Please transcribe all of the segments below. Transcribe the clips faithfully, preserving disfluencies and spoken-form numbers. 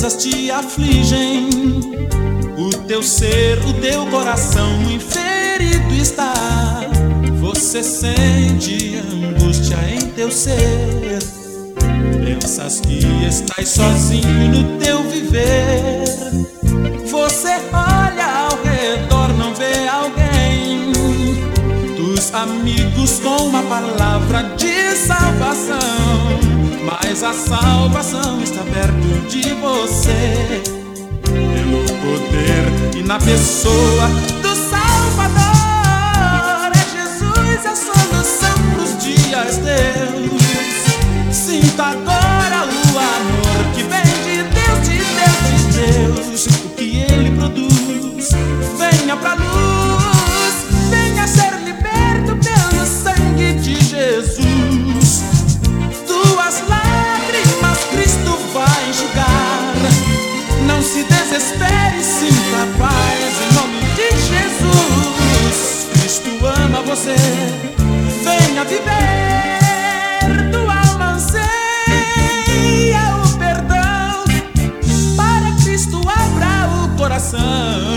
tristezas te afligem, o teu ser, o teu coração ferido está. Você sente angústia em teu ser, pensas que estás sozinho no teu viver. Você olha ao redor, não vê alguém dos amigos com uma palavra de salvação, mas a salvação está perto de você, pelo poder e na pessoa do Salvador. É Jesus a solução nos dias teus. Sinta agora o amor que vem de Deus, de Deus, de Deus. O que Ele produz, venha pra luz, venha ser liberto pelo sangue de Jesus. Tuas lágrimas Cristo vai enxugar. Não se desespere, sinta paz em nome de Jesus. Cristo ama você, venha viver. Tua alma anseia o perdão, para Cristo abra o coração.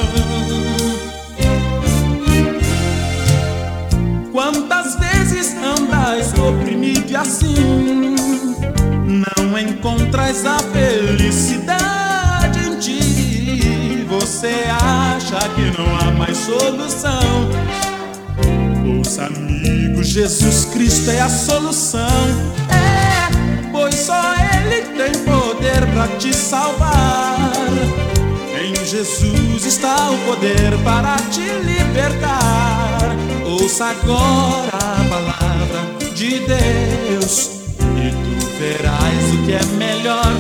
Quantas vezes andas oprimido e assim não encontras a felicidade em ti? Você acha que não há mais solução? Ouça, amigo, Jesus Cristo é a solução. É, pois só Ele tem poder pra te salvar. Em Jesus está o poder para te libertar. Ouça agora a palavra de Deus e tu verás o que é melhor